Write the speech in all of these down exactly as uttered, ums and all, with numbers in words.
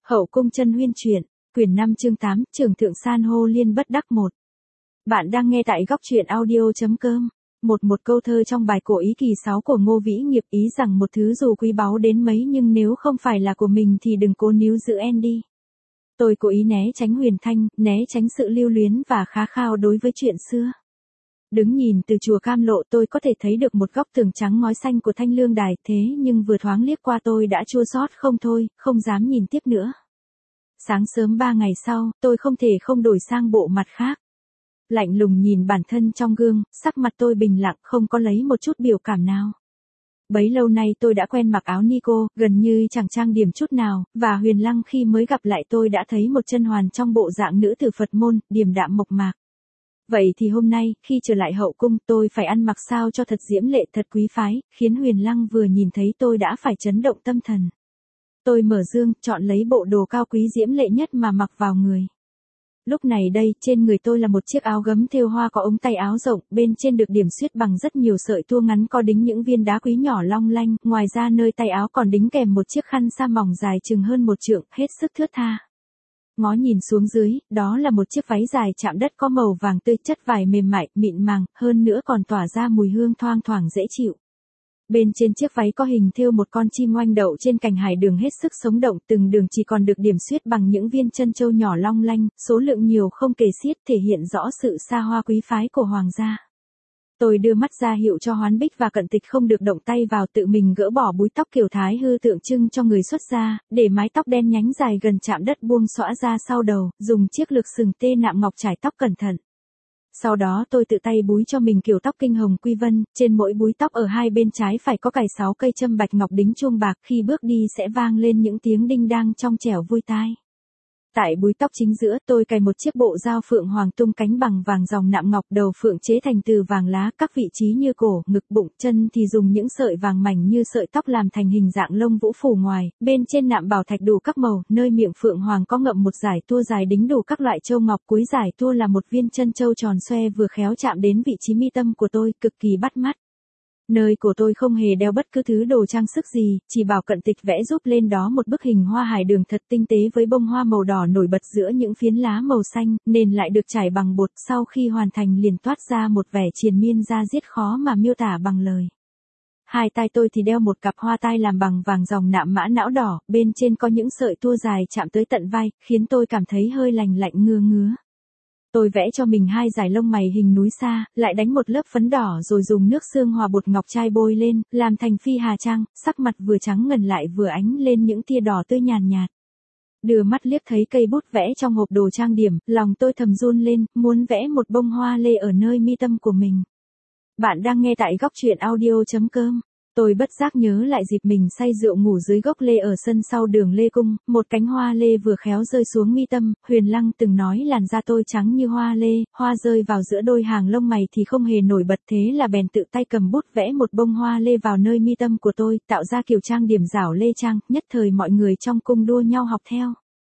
Hậu cung chân huyên truyện, quyển năm chương tám, Trường thượng san hô liên bất đắc một. Bạn đang nghe tại góc truyện audio.com. Một một câu thơ trong bài cổ ý kỳ sáu của Ngô Vĩ Nghiệp ý rằng một thứ dù quý báu đến mấy nhưng nếu không phải là của mình thì đừng cố níu giữ en đi. Tôi cố ý né tránh Huyền Thanh, né tránh sự lưu luyến và khát khao đối với chuyện xưa. Đứng nhìn từ chùa Cam Lộ tôi có thể thấy được một góc tường trắng ngói xanh của Thanh Lương Đài, thế nhưng vừa thoáng liếc qua tôi đã chua xót không thôi, không dám nhìn tiếp nữa. Sáng sớm ba ngày sau, tôi không thể không đổi sang bộ mặt khác. Lạnh lùng nhìn bản thân trong gương, sắc mặt tôi bình lặng không có lấy một chút biểu cảm nào. Bấy lâu nay tôi đã quen mặc áo Nico, gần như chẳng trang điểm chút nào, và Huyền Lăng khi mới gặp lại tôi đã thấy một chân hoàn trong bộ dạng nữ tử Phật môn, điềm đạm mộc mạc. Vậy thì hôm nay, khi trở lại hậu cung tôi phải ăn mặc sao cho thật diễm lệ thật quý phái, khiến Huyền Lăng vừa nhìn thấy tôi đã phải chấn động tâm thần. Tôi mở dương, chọn lấy bộ đồ cao quý diễm lệ nhất mà mặc vào người. Lúc này đây, trên người tôi là một chiếc áo gấm thêu hoa có ống tay áo rộng, bên trên được điểm xuyết bằng rất nhiều sợi tua ngắn có đính những viên đá quý nhỏ long lanh, ngoài ra nơi tay áo còn đính kèm một chiếc khăn sa mỏng dài chừng hơn một trượng, hết sức thướt tha. Ngó nhìn xuống dưới, đó là một chiếc váy dài chạm đất có màu vàng tươi, chất vải mềm mại, mịn màng, hơn nữa còn tỏa ra mùi hương thoang thoảng dễ chịu. Bên trên chiếc váy có hình thêu một con chim oanh đậu trên cành hải đường hết sức sống động, từng đường chỉ còn được điểm xuyết bằng những viên chân châu nhỏ long lanh, số lượng nhiều không kể xiết, thể hiện rõ sự xa hoa quý phái của hoàng gia. Tôi đưa mắt ra hiệu cho Hoán Bích và Cận Tịch không được động tay vào, tự mình gỡ bỏ búi tóc kiểu thái hư tượng trưng cho người xuất gia, để mái tóc đen nhánh dài gần chạm đất buông xõa ra sau đầu, dùng chiếc lược sừng tê nạm ngọc trải tóc cẩn thận. Sau đó tôi tự tay búi cho mình kiểu tóc kinh hồng quy vân, trên mỗi búi tóc ở hai bên trái phải có cài sáu cây châm bạch ngọc đính chuông bạc, khi bước đi sẽ vang lên những tiếng đinh đang trong trẻo vui tai. Tại búi tóc chính giữa tôi cài một chiếc bộ dao phượng hoàng tung cánh bằng vàng dòng nạm ngọc, đầu phượng chế thành từ vàng lá, các vị trí như cổ, ngực, bụng, chân thì dùng những sợi vàng mảnh như sợi tóc làm thành hình dạng lông vũ phủ ngoài, bên trên nạm bảo thạch đủ các màu, nơi miệng phượng hoàng có ngậm một dải tua dài đính đủ các loại châu ngọc, cuối dải tua là một viên chân châu tròn xoe vừa khéo chạm đến vị trí mi tâm của tôi, cực kỳ bắt mắt. Nơi của tôi không hề đeo bất cứ thứ đồ trang sức gì, chỉ bảo Cận Tịch vẽ giúp lên đó một bức hình hoa hải đường thật tinh tế với bông hoa màu đỏ nổi bật giữa những phiến lá màu xanh, nền lại được trải bằng bột, sau khi hoàn thành liền toát ra một vẻ triền miên da diết khó mà miêu tả bằng lời. Hai tai tôi thì đeo một cặp hoa tai làm bằng vàng dòng nạm mã não đỏ, bên trên có những sợi tua dài chạm tới tận vai, khiến tôi cảm thấy hơi lành lạnh ngứa ngứa. Tôi vẽ cho mình hai dải lông mày hình núi xa, lại đánh một lớp phấn đỏ rồi dùng nước xương hòa bột ngọc trai bôi lên, làm thành phi hà trang, sắc mặt vừa trắng ngần lại vừa ánh lên những tia đỏ tươi nhàn nhạt. Đưa mắt liếc thấy cây bút vẽ trong hộp đồ trang điểm, lòng tôi thầm run lên, muốn vẽ một bông hoa lê ở nơi mi tâm của mình. Bạn đang nghe tại góc truyện audio.com. Tôi bất giác nhớ lại dịp mình say rượu ngủ dưới gốc lê ở sân sau đường Lê Cung, một cánh hoa lê vừa khéo rơi xuống mi tâm, Huyền Lăng từng nói làn da tôi trắng như hoa lê, hoa rơi vào giữa đôi hàng lông mày thì không hề nổi bật, thế là bèn tự tay cầm bút vẽ một bông hoa lê vào nơi mi tâm của tôi, tạo ra kiểu trang điểm rảo lê trang, nhất thời mọi người trong cung đua nhau học theo.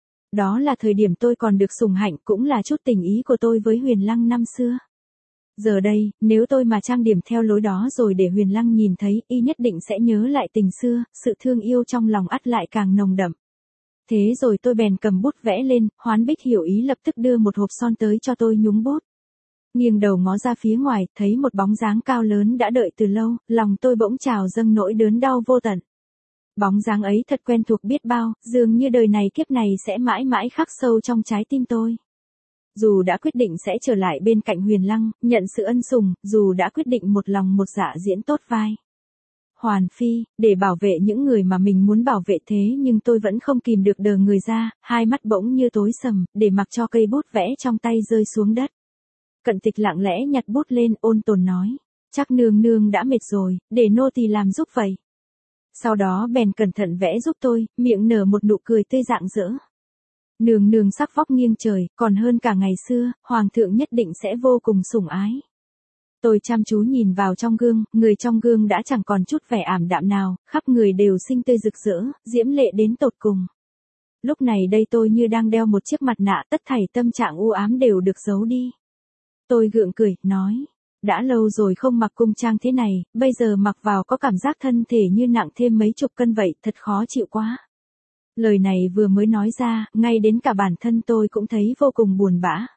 Đó là thời điểm tôi còn được sủng hạnh, cũng là chút tình ý của tôi với Huyền Lăng năm xưa. Giờ đây, nếu tôi mà trang điểm theo lối đó rồi để Huyền Lăng nhìn thấy, y nhất định sẽ nhớ lại tình xưa, sự thương yêu trong lòng ắt lại càng nồng đậm. Thế rồi tôi bèn cầm bút vẽ lên, Hoán Bích hiểu ý lập tức đưa một hộp son tới cho tôi nhúng bút. Nghiêng đầu ngó ra phía ngoài, thấy một bóng dáng cao lớn đã đợi từ lâu, lòng tôi bỗng trào dâng nỗi đớn đau vô tận. Bóng dáng ấy thật quen thuộc biết bao, dường như đời này kiếp này sẽ mãi mãi khắc sâu trong trái tim tôi. Dù đã quyết định sẽ trở lại bên cạnh Huyền Lăng, nhận sự ân sủng, dù đã quyết định một lòng một dạ diễn tốt vai Hoàn Phi, để bảo vệ những người mà mình muốn bảo vệ, thế nhưng tôi vẫn không kìm được đờ người ra, hai mắt bỗng như tối sầm, để mặc cho cây bút vẽ trong tay rơi xuống đất. Cận Tịch lặng lẽ nhặt bút lên, ôn tồn nói, chắc nương nương đã mệt rồi, để nô tỳ làm giúp vậy. Sau đó bèn cẩn thận vẽ giúp tôi, miệng nở một nụ cười tươi rạng rỡ. Nương nương sắc vóc nghiêng trời, còn hơn cả ngày xưa, hoàng thượng nhất định sẽ vô cùng sủng ái. Tôi chăm chú nhìn vào trong gương, người trong gương đã chẳng còn chút vẻ ảm đạm nào, khắp người đều xinh tươi rực rỡ, diễm lệ đến tột cùng. Lúc này đây tôi như đang đeo một chiếc mặt nạ, tất thảy tâm trạng u ám đều được giấu đi. Tôi gượng cười, nói, đã lâu rồi không mặc cung trang thế này, bây giờ mặc vào có cảm giác thân thể như nặng thêm mấy chục cân vậy, thật khó chịu quá. Lời này vừa mới nói ra, ngay đến cả bản thân tôi cũng thấy vô cùng buồn bã.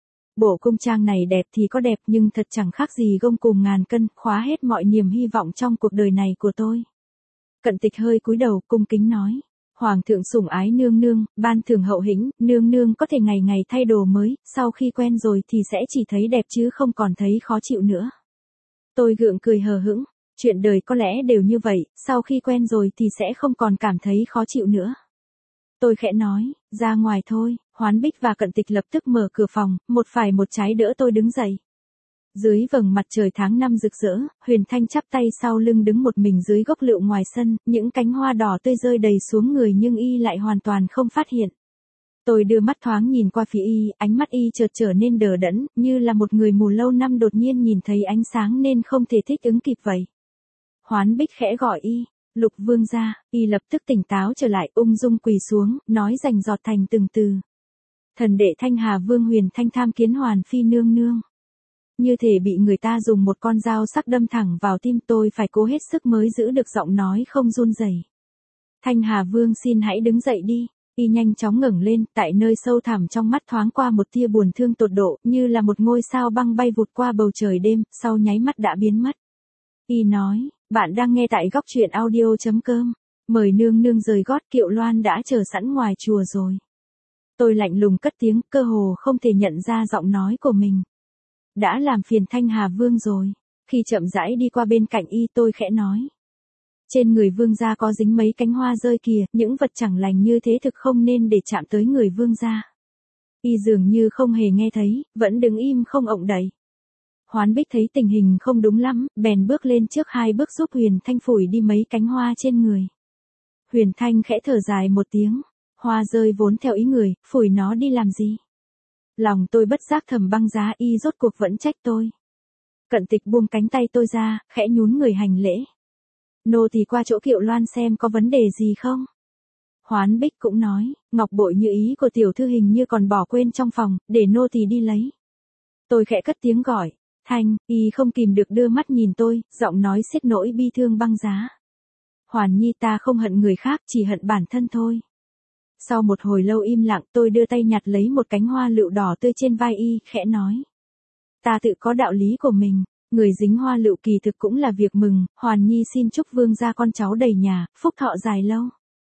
Bộ cung trang này đẹp thì có đẹp nhưng thật chẳng khác gì gông cùm ngàn cân, khóa hết mọi niềm hy vọng trong cuộc đời này của tôi. Cận Tịch hơi cúi đầu cung kính nói. Hoàng thượng sủng ái nương nương, ban thưởng hậu hĩnh, nương nương có thể ngày ngày thay đồ mới, sau khi quen rồi thì sẽ chỉ thấy đẹp chứ không còn thấy khó chịu nữa. Tôi gượng cười hờ hững, chuyện đời có lẽ đều như vậy, sau khi quen rồi thì sẽ không còn cảm thấy khó chịu nữa. Tôi khẽ nói, ra ngoài thôi. Hoán Bích và Cận Tịch lập tức mở cửa phòng, một phải một trái đỡ tôi đứng dậy. Dưới vầng mặt trời tháng năm rực rỡ, Huyền Thanh chắp tay sau lưng đứng một mình dưới gốc lựu ngoài sân, những cánh hoa đỏ tươi rơi đầy xuống người nhưng y lại hoàn toàn không phát hiện. Tôi đưa mắt thoáng nhìn qua phía y, ánh mắt y chợt trở nên đờ đẫn, như là một người mù lâu năm đột nhiên nhìn thấy ánh sáng nên không thể thích ứng kịp vậy. Hoán Bích khẽ gọi y, Lục vương gia, y lập tức tỉnh táo trở lại, ung dung quỳ xuống, nói rành rọt thành từng từ. Thần đệ Thanh Hà Vương Huyền Thanh tham kiến Hoàn phi nương nương. Như thể bị người ta dùng một con dao sắc đâm thẳng vào tim, tôi phải cố hết sức mới giữ được giọng nói không run rẩy. Thanh Hà Vương xin hãy đứng dậy đi. Y nhanh chóng ngẩng lên, tại nơi sâu thẳm trong mắt thoáng qua một tia buồn thương tột độ, như là một ngôi sao băng bay vụt qua bầu trời đêm, sau nháy mắt đã biến mất. Y nói, bạn đang nghe tại góc truyện audio chấm com. Mời nương nương rời gót, Kiệu Loan đã chờ sẵn ngoài chùa rồi. Tôi lạnh lùng cất tiếng, cơ hồ không thể nhận ra giọng nói của mình. Đã làm phiền Thanh Hà Vương rồi. Khi chậm rãi đi qua bên cạnh y, tôi khẽ nói. Trên người vương gia có dính mấy cánh hoa rơi kìa, những vật chẳng lành như thế thực không nên để chạm tới người vương gia. Y dường như không hề nghe thấy, vẫn đứng im không ộng đậy. Hoán Bích thấy tình hình không đúng lắm, bèn bước lên trước hai bước giúp Huyền Thanh phủi đi mấy cánh hoa trên người. Huyền Thanh khẽ thở dài một tiếng, hoa rơi vốn theo ý người, phủi nó đi làm gì? Lòng tôi bất giác thầm băng giá, y rốt cuộc vẫn trách tôi. Cận Tịch buông cánh tay tôi ra, khẽ nhún người hành lễ. Nô tỳ qua chỗ Kiệu Loan xem có vấn đề gì không? Hoán Bích cũng nói, ngọc bội như ý của tiểu thư hình như còn bỏ quên trong phòng, để nô tỳ đi lấy. Tôi khẽ cất tiếng gọi, Thanh, y không kìm được đưa mắt nhìn tôi, giọng nói xiết nỗi bi thương băng giá. Hoàn Nhi, ta không hận người khác, chỉ hận bản thân thôi. Sau một hồi lâu im lặng, tôi đưa tay nhặt lấy một cánh hoa lựu đỏ tươi trên vai y, khẽ nói. Ta tự có đạo lý của mình. Người dính hoa lựu kỳ thực cũng là việc mừng, Hoàn Nhi xin chúc vương gia con cháu đầy nhà, phúc thọ dài lâu.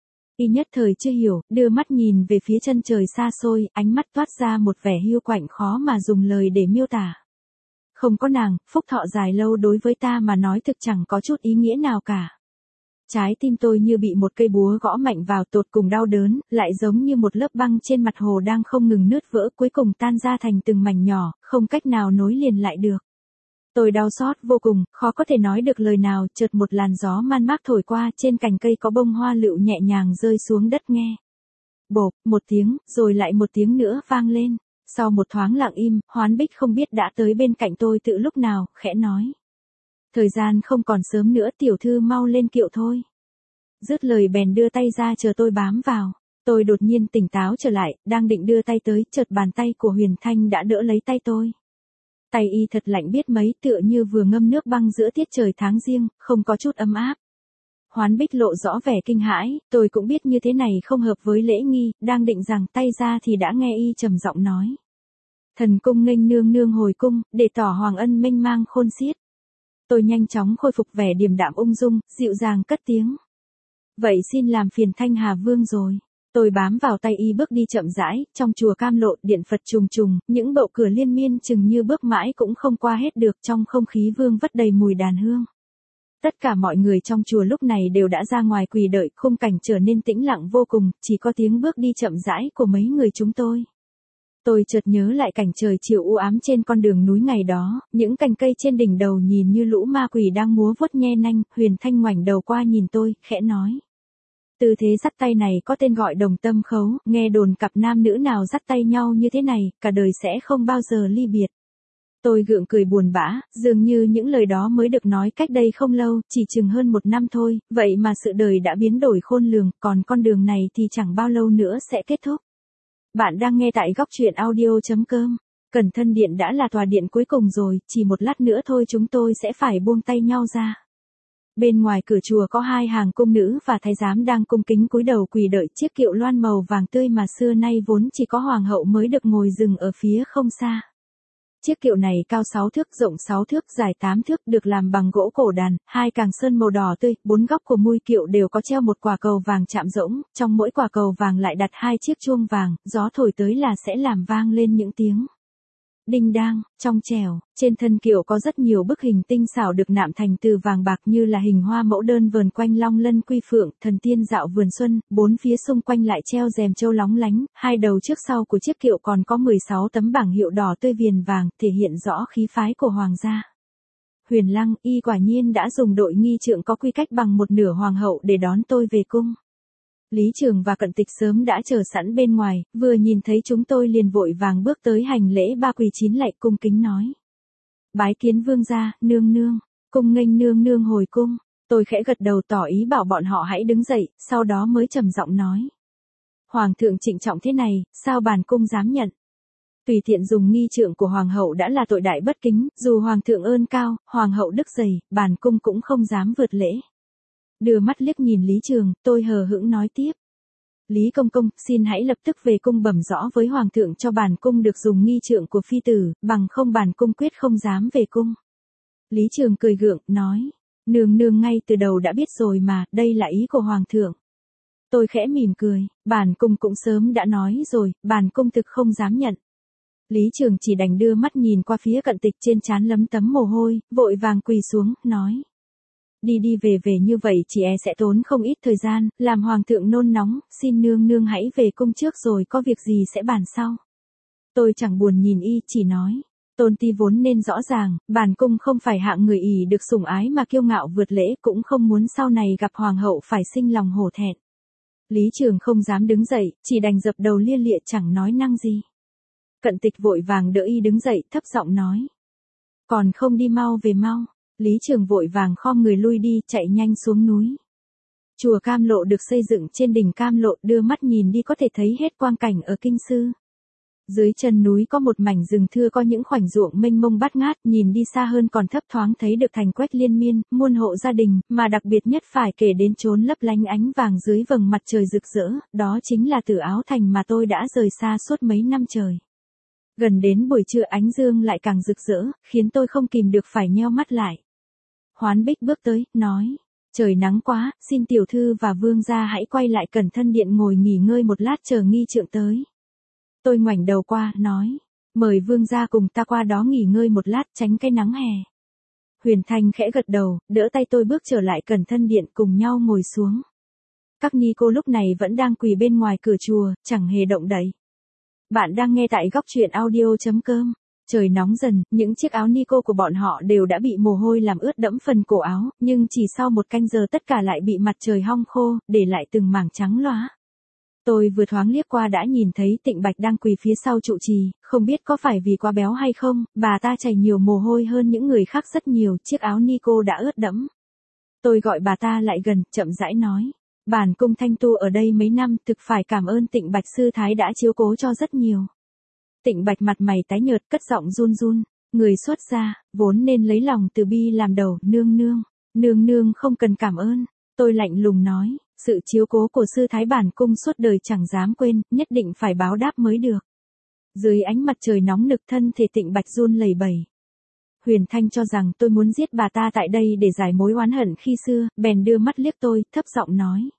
Y nhất thời chưa hiểu, đưa mắt nhìn về phía chân trời xa xôi, ánh mắt toát ra một vẻ hiu quạnh khó mà dùng lời để miêu tả. Không có nàng, phúc thọ dài lâu đối với ta mà nói thực chẳng có chút ý nghĩa nào cả. Trái tim tôi như bị một cây búa gõ mạnh vào, tột cùng đau đớn, lại giống như một lớp băng trên mặt hồ đang không ngừng nứt vỡ, cuối cùng tan ra thành từng mảnh nhỏ, không cách nào nối liền lại được. Tôi đau xót vô cùng, khó có thể nói được lời nào, chợt một làn gió man mác thổi qua, trên cành cây có bông hoa lựu nhẹ nhàng rơi xuống đất nghe. Bộp, một tiếng, rồi lại một tiếng nữa vang lên. Sau một thoáng lặng im, Hoán Bích không biết đã tới bên cạnh tôi từ lúc nào, khẽ nói. Thời gian không còn sớm nữa, tiểu thư mau lên kiệu thôi. Dứt lời bèn đưa tay ra chờ tôi bám vào. Tôi đột nhiên tỉnh táo trở lại, đang định đưa tay tới, chợt bàn tay của Huyền Thanh đã đỡ lấy tay tôi. Tay y thật lạnh biết mấy, tựa như vừa ngâm nước băng giữa tiết trời tháng riêng, không có chút ấm áp. Hoán Bích lộ rõ vẻ kinh hãi, tôi cũng biết như thế này không hợp với lễ nghi, đang định giằng tay ra thì đã nghe y trầm giọng nói. Thần cung nghênh nương nương hồi cung, để tỏ hoàng ân mênh mang khôn xiết. Tôi nhanh chóng khôi phục vẻ điềm đạm ung dung, dịu dàng cất tiếng. Vậy xin làm phiền Thanh Hà Vương rồi. Tôi bám vào tay y bước đi chậm rãi, trong chùa Cam Lộ, điện Phật trùng trùng, những bậu cửa liên miên chừng như bước mãi cũng không qua hết được, trong không khí vương vất đầy mùi đàn hương. Tất cả mọi người trong chùa lúc này đều đã ra ngoài quỳ đợi, khung cảnh trở nên tĩnh lặng vô cùng, chỉ có tiếng bước đi chậm rãi của mấy người chúng tôi. Tôi chợt nhớ lại cảnh trời chiều u ám trên con đường núi ngày đó, những cành cây trên đỉnh đầu nhìn như lũ ma quỷ đang múa vuốt nhe nanh. Huyền Thanh ngoảnh đầu qua nhìn tôi, khẽ nói. Tư thế dắt tay này có tên gọi đồng tâm khấu, nghe đồn cặp nam nữ nào dắt tay nhau như thế này, cả đời sẽ không bao giờ ly biệt. Tôi gượng cười buồn bã, dường như những lời đó mới được nói cách đây không lâu, chỉ chừng hơn một năm thôi, vậy mà sự đời đã biến đổi khôn lường, còn con đường này thì chẳng bao lâu nữa sẽ kết thúc. Bạn đang nghe tại góc truyện audio chấm com. Cẩn Thân Điện đã là tòa điện cuối cùng rồi, chỉ một lát nữa thôi chúng tôi sẽ phải buông tay nhau ra. Bên ngoài cửa chùa có hai hàng cung nữ và thái giám đang cung kính cúi đầu quỳ đợi chiếc kiệu loan màu vàng tươi mà xưa nay vốn chỉ có hoàng hậu mới được ngồi dừng ở phía không xa. Chiếc kiệu này cao sáu thước, rộng sáu thước, dài tám thước, được làm bằng gỗ cổ đàn, hai càng sơn màu đỏ tươi, bốn góc của mui kiệu đều có treo một quả cầu vàng chạm rỗng, trong mỗi quả cầu vàng lại đặt hai chiếc chuông vàng, gió thổi tới là sẽ làm vang lên những tiếng đinh đang, trong trẻo. Trên thân kiệu có rất nhiều bức hình tinh xảo được nạm thành từ vàng bạc như là hình hoa mẫu đơn vờn quanh long lân quy phượng, thần tiên dạo vườn xuân, bốn phía xung quanh lại treo rèm châu lóng lánh, hai đầu trước sau của chiếc kiệu còn có mười sáu tấm bảng hiệu đỏ tươi viền vàng, thể hiện rõ khí phái của hoàng gia. Huyền Lăng, y quả nhiên đã dùng đội nghi trượng có quy cách bằng một nửa hoàng hậu để đón tôi về cung. Lý Trường và Cận Tịch sớm đã chờ sẵn bên ngoài, vừa nhìn thấy chúng tôi liền vội vàng bước tới hành lễ ba quỳ chín lạy cung kính nói. Bái kiến vương gia, nương nương, cung nghênh nương nương hồi cung. Tôi khẽ gật đầu tỏ ý bảo bọn họ hãy đứng dậy, sau đó mới trầm giọng nói. Hoàng thượng trịnh trọng thế này, sao bản cung dám nhận? Tùy tiện dùng nghi trượng của hoàng hậu đã là tội đại bất kính, dù hoàng thượng ơn cao, hoàng hậu đức dày, bản cung cũng không dám vượt lễ. Đưa mắt liếc nhìn Lý Trường, tôi hờ hững nói tiếp. Lý công công, xin hãy lập tức về cung bẩm rõ với hoàng thượng cho bản cung được dùng nghi trượng của phi tử, bằng không bản cung quyết không dám về cung. Lý Trường cười gượng, nói. Nương nương ngay từ đầu đã biết rồi mà, đây là ý của hoàng thượng. Tôi khẽ mỉm cười, bản cung cũng sớm đã nói rồi, bản cung thực không dám nhận. Lý Trường chỉ đành đưa mắt nhìn qua phía Cận Tịch trên trán lấm tấm mồ hôi, vội vàng quỳ xuống, nói. Đi đi về về như vậy chỉ e sẽ tốn không ít thời gian, làm hoàng thượng nôn nóng, xin nương nương hãy về cung trước rồi có việc gì sẽ bàn sau. Tôi chẳng buồn nhìn y, chỉ nói. Tôn ti vốn nên rõ ràng, bản cung không phải hạng người ỷ được sủng ái mà kiêu ngạo vượt lễ, cũng không muốn sau này gặp hoàng hậu phải sinh lòng hổ thẹn. Lý Trường không dám đứng dậy, chỉ đành dập đầu lia lịa chẳng nói năng gì. Cận Tịch vội vàng đỡ y đứng dậy, thấp giọng nói. Còn không đi mau về mau. Lý Trường vội vàng khom người lui đi, chạy nhanh xuống núi. Chùa Cam Lộ được xây dựng trên đỉnh Cam Lộ, đưa mắt nhìn đi có thể thấy hết quang cảnh ở Kinh Sư. Dưới chân núi có một mảnh rừng thưa có những khoảnh ruộng mênh mông bát ngát, nhìn đi xa hơn còn thấp thoáng thấy được thành quách liên miên, muôn hộ gia đình, mà đặc biệt nhất phải kể đến chốn lấp lánh ánh vàng dưới vầng mặt trời rực rỡ, đó chính là Tử Áo Thành mà tôi đã rời xa suốt mấy năm trời. Gần đến buổi trưa ánh dương lại càng rực rỡ, khiến tôi không kìm được phải nheo mắt lại. Hoán Bích bước tới, nói, trời nắng quá, xin tiểu thư và vương gia hãy quay lại Cẩn Thân Điện ngồi nghỉ ngơi một lát chờ nghi trượng tới. Tôi ngoảnh đầu qua, nói, mời vương gia cùng ta qua đó nghỉ ngơi một lát tránh cái nắng hè. Huyền Thanh khẽ gật đầu, đỡ tay tôi bước trở lại Cẩn Thân Điện cùng nhau ngồi xuống. Các ni cô lúc này vẫn đang quỳ bên ngoài cửa chùa, chẳng hề động đậy. Bạn đang nghe tại góc truyện audio chấm com. Trời nóng dần, những chiếc áo ni cô của bọn họ đều đã bị mồ hôi làm ướt đẫm phần cổ áo, nhưng chỉ sau một canh giờ tất cả lại bị mặt trời hong khô, để lại từng mảng trắng loá. Tôi vừa thoáng liếc qua đã nhìn thấy Tịnh Bạch đang quỳ phía sau trụ trì, không biết có phải vì quá béo hay không, bà ta chảy nhiều mồ hôi hơn những người khác rất nhiều, chiếc áo ni cô đã ướt đẫm. Tôi gọi bà ta lại gần, chậm rãi nói. Bản cung thanh tu ở đây mấy năm, thực phải cảm ơn Tịnh Bạch sư thái đã chiếu cố cho rất nhiều. Tịnh Bạch mặt mày tái nhợt, cất giọng run run, người xuất gia, vốn nên lấy lòng từ bi làm đầu, nương nương, nương nương không cần cảm ơn. Tôi lạnh lùng nói, sự chiếu cố của sư thái bản cung suốt đời chẳng dám quên, nhất định phải báo đáp mới được. Dưới ánh mặt trời nóng nực thân thể Tịnh Bạch run lẩy bẩy. Huyền Thanh cho rằng tôi muốn giết bà ta tại đây để giải mối oán hận khi xưa, bèn đưa mắt liếc tôi, thấp giọng nói.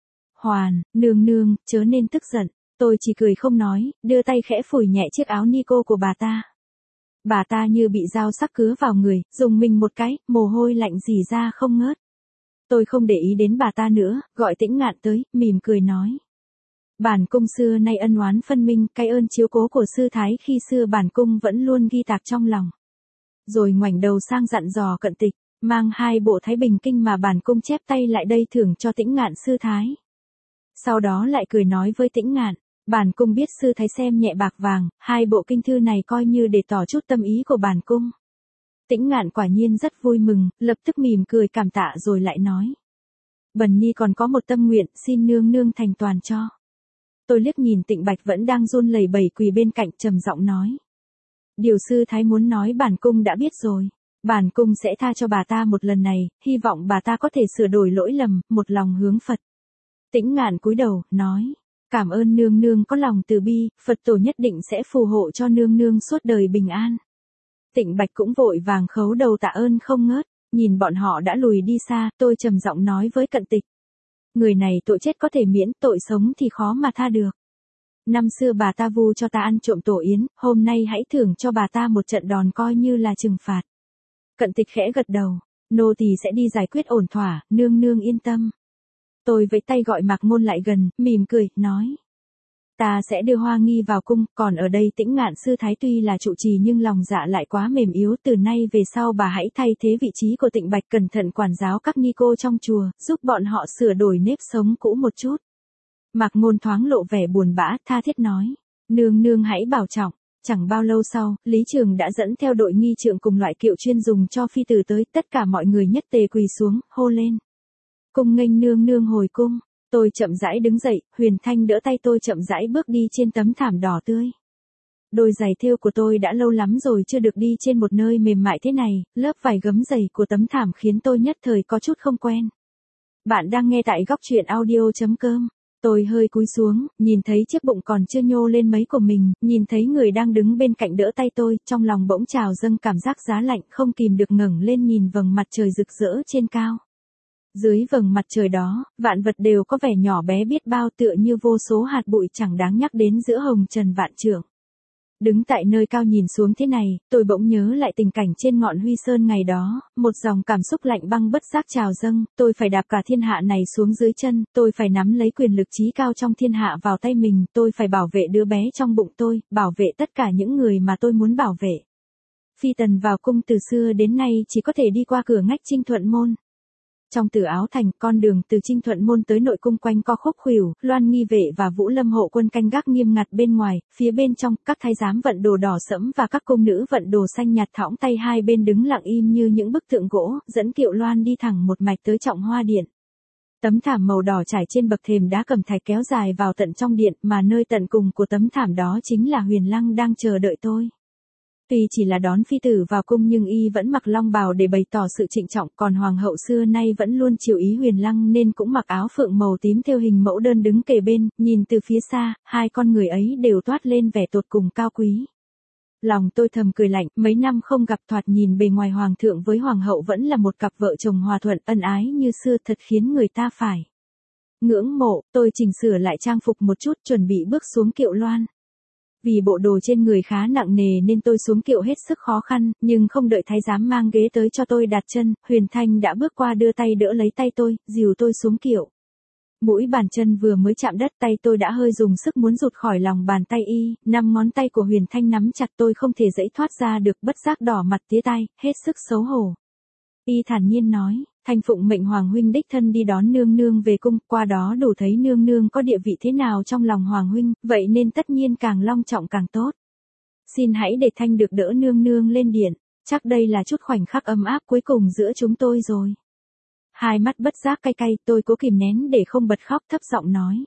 Hoàn, nương nương, chớ nên tức giận. Tôi chỉ cười không nói, đưa tay khẽ phủi nhẹ chiếc áo ni cô của bà ta. Bà ta như bị dao sắc cứa vào người, dùng mình một cái, mồ hôi lạnh rỉ ra không ngớt. Tôi không để ý đến bà ta nữa, gọi Tĩnh Ngạn tới, mỉm cười nói. Bản cung xưa nay ân oán phân minh, cái ơn chiếu cố của sư thái khi xưa bản cung vẫn luôn ghi tạc trong lòng. Rồi ngoảnh đầu sang dặn dò Cận Tịch, mang hai bộ Thái Bình Kinh mà bản cung chép tay lại đây thưởng cho Tĩnh Ngạn sư thái. Sau đó lại cười nói với Tĩnh Ngạn, bản cung biết sư thái xem nhẹ bạc vàng, hai bộ kinh thư này coi như để tỏ chút tâm ý của bản cung. Tĩnh Ngạn quả nhiên rất vui mừng, lập tức mỉm cười cảm tạ rồi lại nói. Bần ni còn có một tâm nguyện, xin nương nương thành toàn cho. Tôi liếc nhìn Tịnh Bạch vẫn đang run lẩy bẩy quỳ bên cạnh, trầm giọng nói. Điều sư thái muốn nói bản cung đã biết rồi. Bản cung sẽ tha cho bà ta một lần này, hy vọng bà ta có thể sửa đổi lỗi lầm, một lòng hướng Phật. Tĩnh Ngạn cúi đầu, nói, cảm ơn nương nương có lòng từ bi, Phật tổ nhất định sẽ phù hộ cho nương nương suốt đời bình an. Tịnh Bạch cũng vội vàng khấu đầu tạ ơn không ngớt, nhìn bọn họ đã lùi đi xa, tôi trầm giọng nói với Cận Tịch. Người này tội chết có thể miễn, tội sống thì khó mà tha được. Năm xưa bà ta vu cho ta ăn trộm tổ yến, hôm nay hãy thưởng cho bà ta một trận đòn coi như là trừng phạt. Cận Tịch khẽ gật đầu, nô tỳ sẽ đi giải quyết ổn thỏa, nương nương yên tâm. Tôi vẫy tay gọi Mạc Ngôn lại gần, mỉm cười, nói. Ta sẽ đưa Hoa Nghi vào cung, còn ở đây Tĩnh Ngạn sư thái tuy là trụ trì nhưng lòng dạ lại quá mềm yếu, từ nay về sau bà hãy thay thế vị trí của Tịnh Bạch cẩn thận quản giáo các ni cô trong chùa, giúp bọn họ sửa đổi nếp sống cũ một chút. Mạc Ngôn thoáng lộ vẻ buồn bã, tha thiết nói, nương nương hãy bảo trọng. Chẳng bao lâu sau, Lý Trường đã dẫn theo đội nghi trượng cùng loại kiệu chuyên dùng cho phi tử tới, tất cả mọi người nhất tề quỳ xuống, hô lên. Cung nghênh nương nương hồi cung. Tôi chậm rãi đứng dậy, Huyền Thanh đỡ tay tôi chậm rãi bước đi trên tấm thảm đỏ tươi. Đôi giày thêu của tôi đã lâu lắm rồi chưa được đi trên một nơi mềm mại thế này, lớp vải gấm dày của tấm thảm khiến tôi nhất thời có chút không quen. Bạn đang nghe tại góc truyện audio chấm com. Tôi hơi cúi xuống, nhìn thấy chiếc bụng còn chưa nhô lên mấy của mình, nhìn thấy người đang đứng bên cạnh đỡ tay tôi, trong lòng bỗng trào dâng cảm giác giá lạnh, không kìm được ngẩng lên nhìn vầng mặt trời rực rỡ trên cao. Dưới vầng mặt trời đó, vạn vật đều có vẻ nhỏ bé biết bao, tựa như vô số hạt bụi chẳng đáng nhắc đến giữa hồng trần vạn trượng. Đứng tại nơi cao nhìn xuống thế này, tôi bỗng nhớ lại tình cảnh trên ngọn Huy Sơn ngày đó, một dòng cảm xúc lạnh băng bất giác trào dâng, tôi phải đạp cả thiên hạ này xuống dưới chân, tôi phải nắm lấy quyền lực trí cao trong thiên hạ vào tay mình, tôi phải bảo vệ đứa bé trong bụng tôi, bảo vệ tất cả những người mà tôi muốn bảo vệ. Phi tần vào cung từ xưa đến nay chỉ có thể đi qua cửa ngách Trinh Thuận Môn. Trong Tử Áo Thành, con đường từ Trinh Thuận Môn tới nội cung quanh co khúc khuỷu, Loan Nghi Vệ và Vũ Lâm hộ quân canh gác nghiêm ngặt bên ngoài, phía bên trong, các thái giám vận đồ đỏ sẫm và các cung nữ vận đồ xanh nhạt thõng tay hai bên đứng lặng im như những bức tượng gỗ, dẫn kiệu loan đi thẳng một mạch tới Trọng Hoa Điện. Tấm thảm màu đỏ trải trên bậc thềm đá cẩm thạch kéo dài vào tận trong điện, mà nơi tận cùng của tấm thảm đó chính là Huyền Lăng đang chờ đợi tôi. Tuy chỉ là đón phi tử vào cung nhưng y vẫn mặc long bào để bày tỏ sự trịnh trọng, còn hoàng hậu xưa nay vẫn luôn chiều ý Huyền Lăng nên cũng mặc áo phượng màu tím thêu hình mẫu đơn đứng kề bên, nhìn từ phía xa, hai con người ấy đều toát lên vẻ tột cùng cao quý. Lòng tôi thầm cười lạnh, mấy năm không gặp thoạt nhìn bề ngoài hoàng thượng với hoàng hậu vẫn là một cặp vợ chồng hòa thuận ân ái như xưa, thật khiến người ta phải ngưỡng mộ. Tôi chỉnh sửa lại trang phục một chút chuẩn bị bước xuống kiệu loan. Vì bộ đồ trên người khá nặng nề nên tôi xuống kiệu hết sức khó khăn, nhưng không đợi thái giám mang ghế tới cho tôi đặt chân, Huyền Thanh đã bước qua đưa tay đỡ lấy tay tôi, dìu tôi xuống kiệu. Mũi bàn chân vừa mới chạm đất tay tôi đã hơi dùng sức muốn rụt khỏi lòng bàn tay y, năm ngón tay của Huyền Thanh nắm chặt tôi không thể giãy thoát ra được, bất giác đỏ mặt tía tai, hết sức xấu hổ. Y thản nhiên nói, Thanh phụng mệnh Hoàng huynh đích thân đi đón nương nương về cung, qua đó đủ thấy nương nương có địa vị thế nào trong lòng Hoàng huynh, vậy nên tất nhiên càng long trọng càng tốt. Xin hãy để Thanh được đỡ nương nương lên điện, chắc đây là chút khoảnh khắc ấm áp cuối cùng giữa chúng tôi rồi. Hai mắt bất giác cay cay, tôi cố kìm nén để không bật khóc, thấp giọng nói.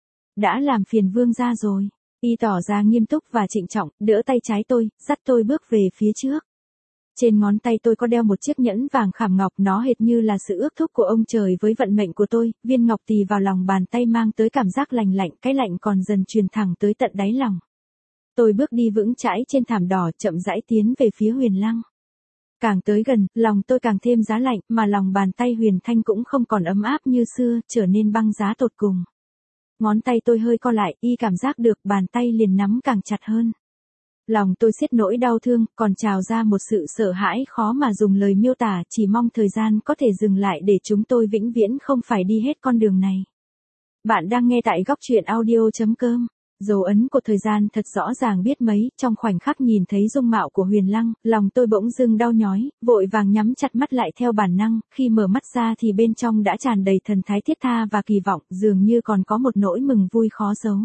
Đã làm phiền vương gia rồi. Y tỏ ra nghiêm túc và trịnh trọng, đỡ tay trái tôi, dắt tôi bước về phía trước. Trên ngón tay tôi có đeo một chiếc nhẫn vàng khảm ngọc, nó hệt như là sự ước thúc của ông trời với vận mệnh của tôi, viên ngọc tì vào lòng bàn tay mang tới cảm giác lành lạnh, cái lạnh còn dần truyền thẳng tới tận đáy lòng. Tôi bước đi vững chãi trên thảm đỏ, chậm rãi tiến về phía Huyền Lăng. Càng tới gần, lòng tôi càng thêm giá lạnh, mà lòng bàn tay Huyền Thanh cũng không còn ấm áp như xưa, trở nên băng giá tột cùng. Ngón tay tôi hơi co lại, y cảm giác được, bàn tay liền nắm càng chặt hơn. Lòng tôi xiết nỗi đau thương, còn trào ra một sự sợ hãi khó mà dùng lời miêu tả, chỉ mong thời gian có thể dừng lại để chúng tôi vĩnh viễn không phải đi hết con đường này. Bạn đang nghe tại góc truyện audio chấm com. Dấu ấn của thời gian thật rõ ràng biết mấy, trong khoảnh khắc nhìn thấy dung mạo của Huyền Lăng, lòng tôi bỗng dưng đau nhói, vội vàng nhắm chặt mắt lại theo bản năng, khi mở mắt ra thì bên trong đã tràn đầy thần thái thiết tha và kỳ vọng, dường như còn có một nỗi mừng vui khó giấu.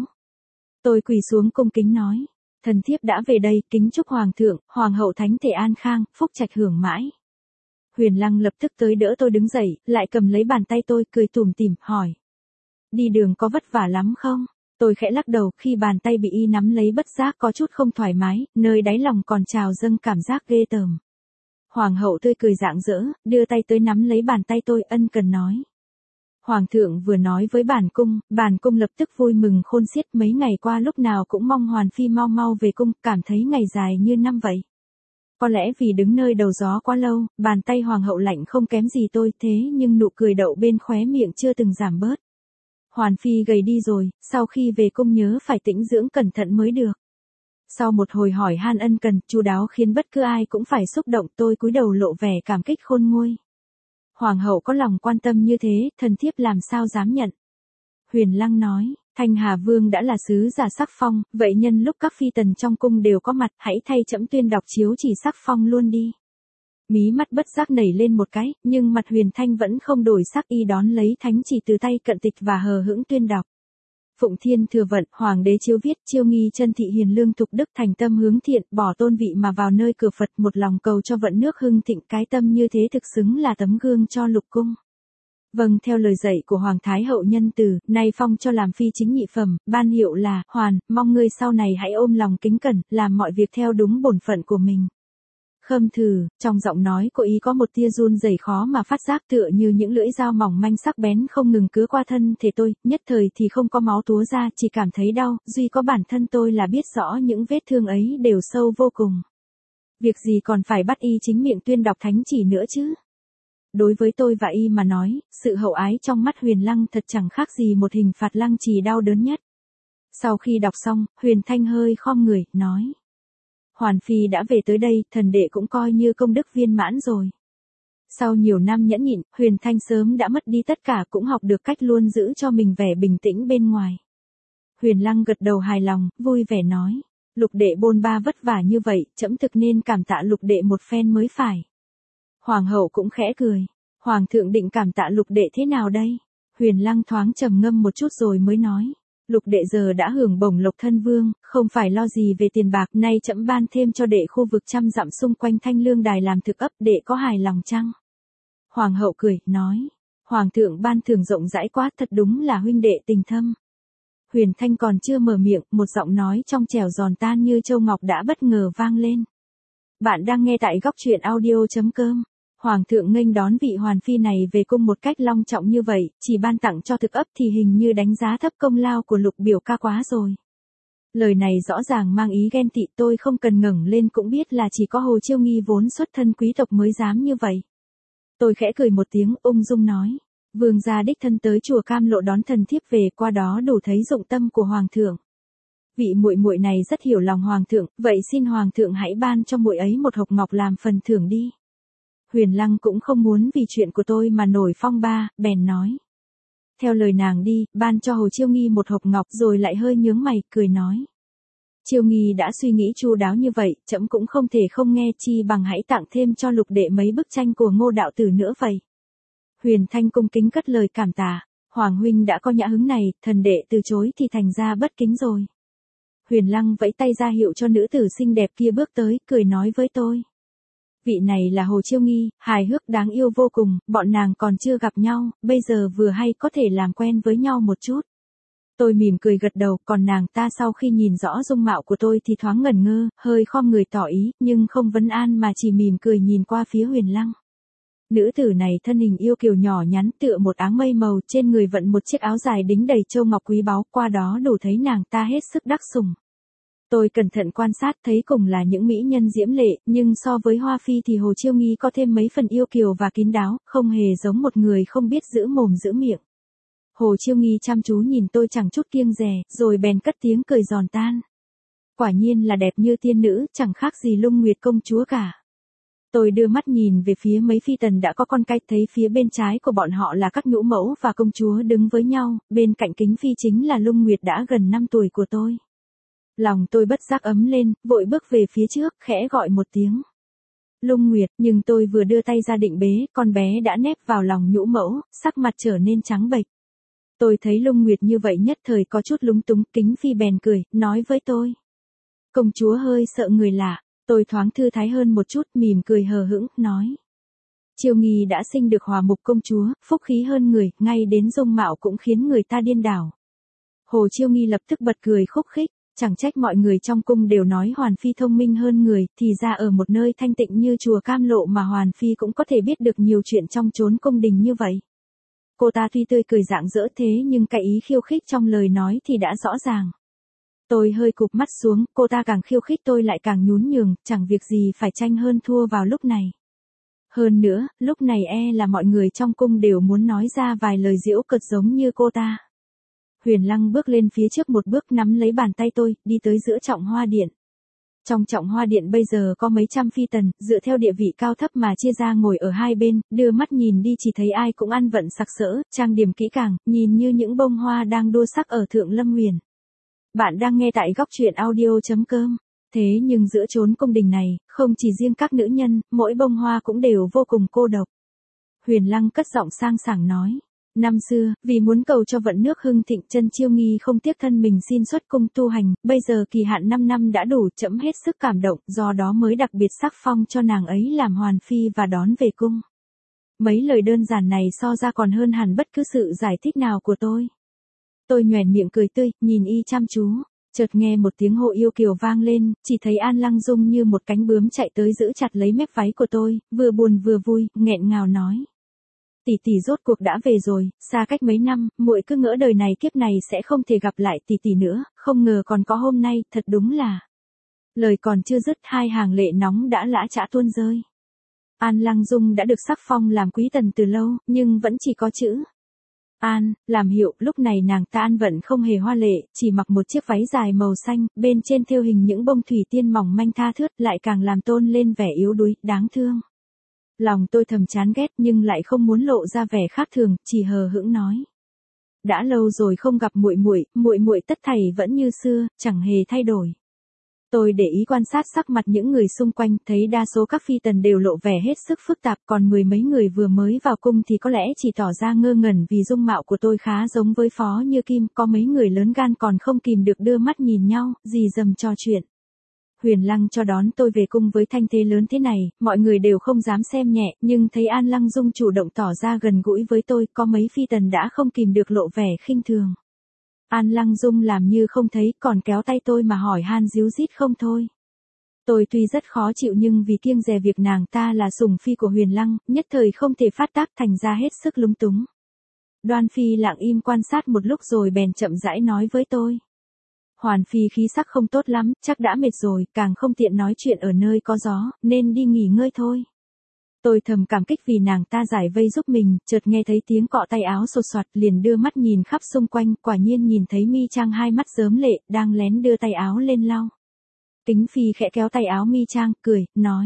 Tôi quỳ xuống cung kính nói, thần thiếp đã về đây, kính chúc hoàng thượng, hoàng hậu thánh thể an khang, phúc trạch hưởng mãi. Huyền Lăng lập tức tới đỡ tôi đứng dậy, lại cầm lấy bàn tay tôi, cười tủm tỉm, hỏi. Đi đường có vất vả lắm không? Tôi khẽ lắc đầu, khi bàn tay bị y nắm lấy bất giác có chút không thoải mái, nơi đáy lòng còn trào dâng cảm giác ghê tởm. Hoàng hậu tươi cười rạng rỡ, đưa tay tới nắm lấy bàn tay tôi ân cần nói. Hoàng thượng vừa nói với bản cung, bản cung lập tức vui mừng khôn xiết, mấy ngày qua lúc nào cũng mong Hoàn Phi mau mau về cung, cảm thấy ngày dài như năm vậy. Có lẽ vì đứng nơi đầu gió quá lâu, bàn tay hoàng hậu lạnh không kém gì tôi, thế nhưng nụ cười đậu bên khóe miệng chưa từng giảm bớt. Hoàn Phi gầy đi rồi, sau khi về cung nhớ phải tĩnh dưỡng cẩn thận mới được. Sau một hồi hỏi han ân cần, chu đáo khiến bất cứ ai cũng phải xúc động, tôi cúi đầu lộ vẻ cảm kích khôn nguôi. Hoàng hậu có lòng quan tâm như thế, thần thiếp làm sao dám nhận. Huyền Lăng nói, Thanh Hà Vương đã là sứ giả sắc phong, vậy nhân lúc các phi tần trong cung đều có mặt, hãy thay trẫm tuyên đọc chiếu chỉ sắc phong luôn đi. Mí mắt bất giác nảy lên một cái, nhưng mặt Huyền Thanh vẫn không đổi sắc, y đón lấy thánh chỉ từ tay cận tịch và hờ hững tuyên đọc. Phụng Thiên thừa vận, hoàng đế chiếu viết, chiêu nghi chân thị hiền lương thục đức thành tâm hướng thiện, bỏ tôn vị mà vào nơi cửa Phật, một lòng cầu cho vận nước hưng thịnh, cái tâm như thế thực xứng là tấm gương cho lục cung. Vâng, theo lời dạy của Hoàng Thái hậu nhân từ, nay phong cho làm phi chính nhị phẩm, ban hiệu là, Hoàn, mong ngươi sau này hãy ôm lòng kính cẩn, làm mọi việc theo đúng bổn phận của mình. Khâm thử, trong giọng nói của ý có một tia run rẩy khó mà phát giác, tựa như những lưỡi dao mỏng manh sắc bén không ngừng cứa qua thân thể tôi, nhất thời thì không có máu túa ra, chỉ cảm thấy đau, duy có bản thân tôi là biết rõ những vết thương ấy đều sâu vô cùng. Việc gì còn phải bắt y chính miệng tuyên đọc thánh chỉ nữa chứ? Đối với tôi và y mà nói, sự hậu ái trong mắt Huyền Lăng thật chẳng khác gì một hình phạt lăng trì đau đớn nhất. Sau khi đọc xong, Huyền Thanh hơi khom người, nói. Hoàn Phi đã về tới đây, thần đệ cũng coi như công đức viên mãn rồi. Sau nhiều năm nhẫn nhịn, Huyền Thanh sớm đã mất đi tất cả, cũng học được cách luôn giữ cho mình vẻ bình tĩnh bên ngoài. Huyền Lăng gật đầu hài lòng, vui vẻ nói. Lục đệ bôn ba vất vả như vậy, trẫm thực nên cảm tạ lục đệ một phen mới phải. Hoàng hậu cũng khẽ cười. Hoàng thượng định cảm tạ lục đệ thế nào đây? Huyền Lăng thoáng trầm ngâm một chút rồi mới nói. Lục đệ giờ đã hưởng bổng lộc thân vương, không phải lo gì về tiền bạc, nay trẫm ban thêm cho đệ khu vực trăm dặm xung quanh Thanh Lương Đài làm thực ấp, đệ có hài lòng chăng? Hoàng hậu cười, nói. Hoàng thượng ban thưởng rộng rãi quá, thật đúng là huynh đệ tình thâm. Huyền Thanh còn chưa mở miệng, một giọng nói trong trẻo giòn tan như châu ngọc đã bất ngờ vang lên. Bạn đang nghe tại góc truyện audio chấm com. Hoàng thượng nghênh đón vị Hoàn Phi này về cung một cách long trọng như vậy, chỉ ban tặng cho thực ấp thì hình như đánh giá thấp công lao của Lục biểu ca quá rồi. Lời này rõ ràng mang ý ghen tị, tôi không cần ngẩng lên cũng biết là chỉ có Hồ Chiêu Nghi vốn xuất thân quý tộc mới dám như vậy. Tôi khẽ cười một tiếng, ung dung nói, vương gia đích thân tới chùa Cam Lộ đón thần thiếp về, qua đó đủ thấy dụng tâm của hoàng thượng. Vị muội muội này rất hiểu lòng hoàng thượng, vậy xin hoàng thượng hãy ban cho muội ấy một hộp ngọc làm phần thưởng đi. Huyền Lăng cũng không muốn vì chuyện của tôi mà nổi phong ba, bèn nói. Theo lời nàng đi, ban cho Hồ Chiêu Nghi một hộp ngọc, rồi lại hơi nhướng mày, cười nói. Chiêu Nghi đã suy nghĩ chu đáo như vậy, trẫm cũng không thể không nghe, chi bằng hãy tặng thêm cho lục đệ mấy bức tranh của Ngô đạo tử nữa vậy. Huyền Thanh cung kính cất lời cảm tạ, Hoàng huynh đã có nhã hứng này, thần đệ từ chối thì thành ra bất kính rồi. Huyền Lăng vẫy tay ra hiệu cho nữ tử xinh đẹp kia bước tới, cười nói với tôi. Vị này là Hồ Chiêu Nghi, hài hước đáng yêu vô cùng, bọn nàng còn chưa gặp nhau, bây giờ vừa hay có thể làm quen với nhau một chút. Tôi mỉm cười gật đầu, còn nàng ta sau khi nhìn rõ dung mạo của tôi thì thoáng ngẩn ngơ, hơi khom người tỏ ý, nhưng không vấn an mà chỉ mỉm cười nhìn qua phía Huyền Lăng. Nữ tử này thân hình yêu kiều nhỏ nhắn tựa một áng mây màu, trên người vận một chiếc áo dài đính đầy châu ngọc quý báu, qua đó đủ thấy nàng ta hết sức đắc sủng. Tôi cẩn thận quan sát thấy cùng là những mỹ nhân diễm lệ, nhưng so với Hoa Phi thì Hồ Chiêu Nghi có thêm mấy phần yêu kiều và kín đáo, không hề giống một người không biết giữ mồm giữ miệng. Hồ Chiêu Nghi chăm chú nhìn tôi chẳng chút kiêng dè, rồi bèn cất tiếng cười giòn tan. Quả nhiên là đẹp như tiên nữ, chẳng khác gì Lung Nguyệt công chúa cả. Tôi đưa mắt nhìn về phía mấy phi tần đã có con cái, thấy phía bên trái của bọn họ là các nhũ mẫu và công chúa đứng với nhau, bên cạnh kính phi chính là Lung Nguyệt đã gần năm tuổi của tôi. Lòng tôi bất giác ấm lên, vội bước về phía trước, khẽ gọi một tiếng. Lung Nguyệt, nhưng tôi vừa đưa tay ra định bế, con bé đã nép vào lòng nhũ mẫu, sắc mặt trở nên trắng bệch. Tôi thấy Lung Nguyệt như vậy nhất thời có chút lúng túng, kính phi bèn cười, nói với tôi. Công chúa hơi sợ người lạ, tôi thoáng thư thái hơn một chút, mỉm cười hờ hững, nói. Chiêu Nghi đã sinh được Hòa Mục công chúa, phúc khí hơn người, ngay đến dung mạo cũng khiến người ta điên đảo. Hồ Chiêu Nghi lập tức bật cười khúc khích. chẳng trách mọi người trong cung đều nói Hoàn Phi thông minh hơn người, thì ra ở một nơi thanh tịnh như chùa Cam Lộ mà Hoàn Phi cũng có thể biết được nhiều chuyện trong chốn cung đình như vậy. Cô ta tuy tươi cười rạng rỡ thế nhưng cái ý khiêu khích trong lời nói thì đã rõ ràng. Tôi hơi cụp mắt xuống, cô ta càng khiêu khích tôi lại càng nhún nhường, chẳng việc gì phải tranh hơn thua vào lúc này. Hơn nữa, lúc này e là mọi người trong cung đều muốn nói ra vài lời giễu cợt giống như cô ta. Huyền Lăng bước lên phía trước một bước nắm lấy bàn tay tôi, đi tới giữa trọng hoa điện. Trong trọng hoa điện bây giờ có mấy trăm phi tần, dựa theo địa vị cao thấp mà chia ra ngồi ở hai bên, đưa mắt nhìn đi chỉ thấy ai cũng ăn vận sặc sỡ, trang điểm kỹ càng, nhìn như những bông hoa đang đua sắc ở Thượng Lâm Huyền. Bạn đang nghe tại góc truyện audio chấm com. Thế nhưng giữa chốn cung đình này, không chỉ riêng các nữ nhân, mỗi bông hoa cũng đều vô cùng cô độc. Huyền Lăng cất giọng sang sảng nói. Năm xưa, vì muốn cầu cho vận nước hưng thịnh, Chân Chiêu Nghi không tiếc thân mình xin xuất cung tu hành, bây giờ kỳ hạn năm năm đã đủ, trẫm hết sức cảm động, do đó mới đặc biệt sắc phong cho nàng ấy làm hoàn phi và đón về cung. Mấy lời đơn giản này so ra còn hơn hẳn bất cứ sự giải thích nào của tôi. Tôi nhoẻn miệng cười tươi, nhìn y chăm chú. Chợt nghe một tiếng hô yêu kiều vang lên, chỉ thấy An Lăng Dung như một cánh bướm chạy tới giữ chặt lấy mép váy của tôi, vừa buồn vừa vui, nghẹn ngào nói. Tỷ tỷ rốt cuộc đã về rồi, xa cách mấy năm, muội cứ ngỡ đời này kiếp này sẽ không thể gặp lại tỷ tỷ nữa, không ngờ còn có hôm nay, thật đúng là. Lời còn chưa dứt, hai hàng lệ nóng đã lã chã tuôn rơi. An Lăng Dung đã được sắc phong làm quý tần từ lâu, nhưng vẫn chỉ có chữ An, làm hiệu. Lúc này nàng ta ăn vận không hề hoa lệ, chỉ mặc một chiếc váy dài màu xanh, bên trên thêu hình những bông thủy tiên mỏng manh tha thướt, lại càng làm tôn lên vẻ yếu đuối, đáng thương. Lòng tôi thầm chán ghét nhưng lại không muốn lộ ra vẻ khác thường, chỉ hờ hững nói. Đã lâu rồi không gặp muội muội, muội muội tất thảy vẫn như xưa, chẳng hề thay đổi. Tôi để ý quan sát sắc mặt những người xung quanh, thấy đa số các phi tần đều lộ vẻ hết sức phức tạp, còn mười mấy người vừa mới vào cung thì có lẽ chỉ tỏ ra ngơ ngẩn vì dung mạo của tôi khá giống với Phó Như Kim, có mấy người lớn gan còn không kìm được đưa mắt nhìn nhau, rì rầm trò chuyện. Huyền Lăng cho đón tôi về cung với thanh thế lớn thế này, mọi người đều không dám xem nhẹ, nhưng thấy An Lăng Dung chủ động tỏ ra gần gũi với tôi, có mấy phi tần đã không kìm được lộ vẻ khinh thường. An Lăng Dung làm như không thấy, còn kéo tay tôi mà hỏi han díu dít không thôi. Tôi tuy rất khó chịu nhưng vì kiêng dè việc nàng ta là sủng phi của Huyền Lăng, nhất thời không thể phát tác thành ra hết sức lúng túng. Đoan Phi lặng im quan sát một lúc rồi bèn chậm rãi nói với tôi. Hoàn Phi khí sắc không tốt lắm, chắc đã mệt rồi, càng không tiện nói chuyện ở nơi có gió, nên đi nghỉ ngơi thôi. Tôi thầm cảm kích vì nàng ta giải vây giúp mình, chợt nghe thấy tiếng cọ tay áo sột soạt, liền đưa mắt nhìn khắp xung quanh, quả nhiên nhìn thấy Mi Trang hai mắt rớm lệ, đang lén đưa tay áo lên lau. Kính Phi khẽ kéo tay áo Mi Trang, cười, nói.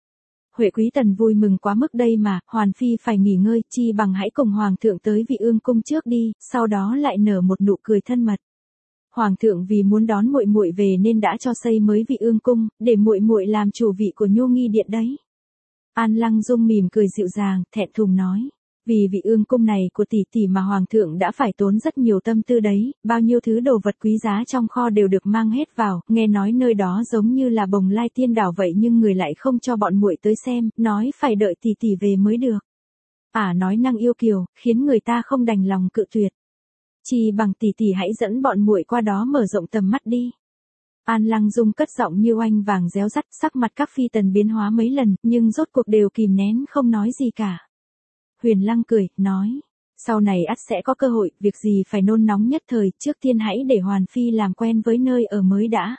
Huệ quý tần vui mừng quá mức đây mà, Hoàn Phi phải nghỉ ngơi, chi bằng hãy cùng Hoàng thượng tới Vị Ương cung trước đi, sau đó lại nở một nụ cười thân mật. Hoàng thượng vì muốn đón muội muội về nên đã cho xây mới Vị Ương cung, để muội muội làm chủ vị của Nhô Nghi điện đấy. An Lăng Dung mỉm cười dịu dàng, thẹn thùng nói. Vì Vị Ương cung này của tỷ tỷ mà Hoàng thượng đã phải tốn rất nhiều tâm tư đấy, bao nhiêu thứ đồ vật quý giá trong kho đều được mang hết vào, nghe nói nơi đó giống như là Bồng Lai Tiên đảo vậy nhưng người lại không cho bọn muội tới xem, nói phải đợi tỷ tỷ về mới được. À nói năng yêu kiều, khiến người ta không đành lòng cự tuyệt. Chỉ bằng tỷ tỷ hãy dẫn bọn muội qua đó mở rộng tầm mắt đi. An Lăng Dung cất giọng như oanh vàng réo rắt, sắc mặt các phi tần biến hóa mấy lần, nhưng rốt cuộc đều kìm nén không nói gì cả. Huyền Lăng cười, nói, sau này ắt sẽ có cơ hội, việc gì phải nôn nóng nhất thời, trước tiên hãy để Hoàn Phi làm quen với nơi ở mới đã.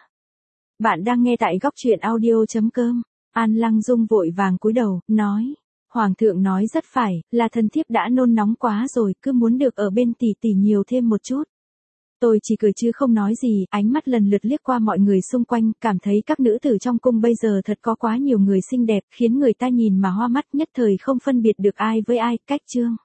Bạn đang nghe tại góc truyện audio chấm com. An Lăng Dung vội vàng cúi đầu, nói, Hoàng thượng nói rất phải, là thần thiếp đã nôn nóng quá rồi, cứ muốn được ở bên tỷ tỷ nhiều thêm một chút. Tôi chỉ cười chứ không nói gì, ánh mắt lần lượt liếc qua mọi người xung quanh, cảm thấy các nữ tử trong cung bây giờ thật có quá nhiều người xinh đẹp, khiến người ta nhìn mà hoa mắt, nhất thời không phân biệt được ai với ai, cách chương.